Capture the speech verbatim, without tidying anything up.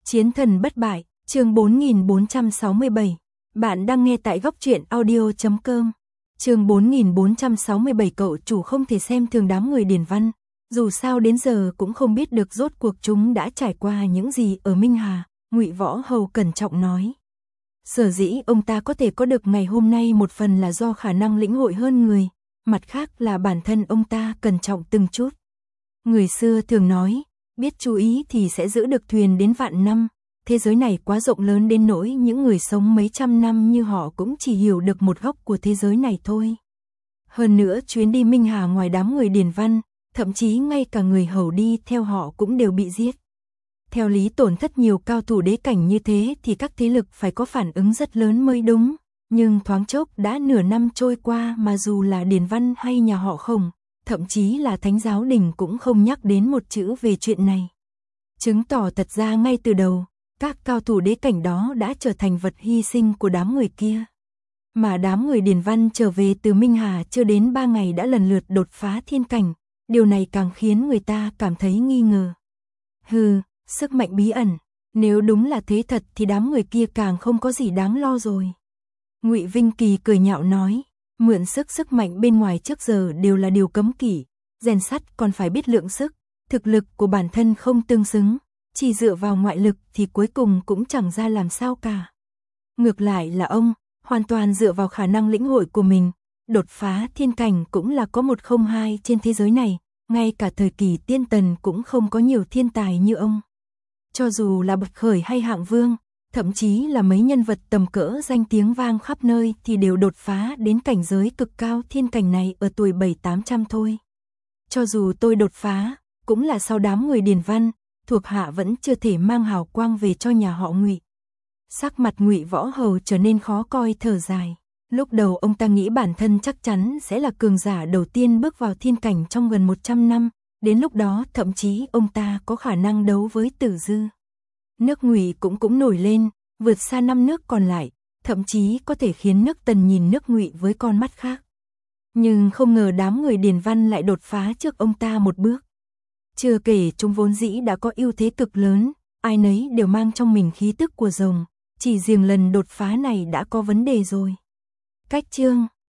Chiến thần bất bại, chương bốn nghìn bốn trăm sáu mươi bảy. Bạn đang nghe tại góc truyện audio chấm com. Chương bốn nghìn bốn trăm sáu mươi bảy. Cậu chủ không thể xem thường đám người Điền Văn, dù sao đến giờ cũng không biết được rốt cuộc chúng đã trải qua những gì ở Minh Hà, Ngụy Võ Hầu cẩn trọng nói. Sở dĩ ông ta có thể có được ngày hôm nay một phần là do khả năng lĩnh hội hơn người, mặt khác là bản thân ông ta cẩn trọng từng chút. Người xưa thường nói, biết chú ý thì sẽ giữ được thuyền đến vạn năm, thế giới này quá rộng lớn đến nỗi những người sống mấy trăm năm như họ cũng chỉ hiểu được một góc của thế giới này thôi. Hơn nữa chuyến đi Minh Hà ngoài đám người Điền Văn, thậm chí ngay cả người hầu đi theo họ cũng đều bị giết. Theo lý tổn thất nhiều cao thủ đế cảnh như thế thì các thế lực phải có phản ứng rất lớn mới đúng, nhưng thoáng chốc đã nửa năm trôi qua mà dù là Điền Văn hay nhà họ Khổng, thậm chí là Thánh Giáo Đình cũng không nhắc đến một chữ về chuyện này. Chứng tỏ thật ra ngay từ đầu, các cao thủ đế cảnh đó đã trở thành vật hy sinh của đám người kia. Mà đám người Điền Văn trở về từ Minh Hà chưa đến ba ngày đã lần lượt đột phá thiên cảnh, điều này càng khiến người ta cảm thấy nghi ngờ. Hừ, sức mạnh bí ẩn, nếu đúng là thế thật thì đám người kia càng không có gì đáng lo rồi. Ngụy Vinh Kỳ cười nhạo nói, mượn sức sức mạnh bên ngoài trước giờ đều là điều cấm kỵ, rèn sắt còn phải biết lượng sức, thực lực của bản thân không tương xứng, chỉ dựa vào ngoại lực thì cuối cùng cũng chẳng ra làm sao cả. Ngược lại là ông, hoàn toàn dựa vào khả năng lĩnh hội của mình, đột phá thiên cảnh cũng là có một không hai trên thế giới này, ngay cả thời kỳ tiên tần cũng không có nhiều thiên tài như ông. Cho dù là bậc khởi hay hạng vương, thậm chí là mấy nhân vật tầm cỡ danh tiếng vang khắp nơi thì đều đột phá đến cảnh giới cực cao thiên cảnh này ở tuổi bảy tám trăm thôi. Cho dù tôi đột phá, cũng là sau đám người Điền Văn, thuộc hạ vẫn chưa thể mang hào quang về cho nhà họ Ngụy. Sắc mặt Ngụy Võ Hầu trở nên khó coi thở dài. Lúc đầu ông ta nghĩ bản thân chắc chắn sẽ là cường giả đầu tiên bước vào thiên cảnh trong gần một trăm năm, đến lúc đó thậm chí ông ta có khả năng đấu với Tử Dư. Nước Ngụy cũng cũng nổi lên, vượt xa năm nước còn lại, thậm chí có thể khiến nước Tần nhìn nước Ngụy với con mắt khác. Nhưng không ngờ đám người Điền Văn lại đột phá trước ông ta một bước. Chưa kể chúng vốn dĩ đã có ưu thế cực lớn, ai nấy đều mang trong mình khí tức của rồng, chỉ riêng lần đột phá này đã có vấn đề rồi. Cách chương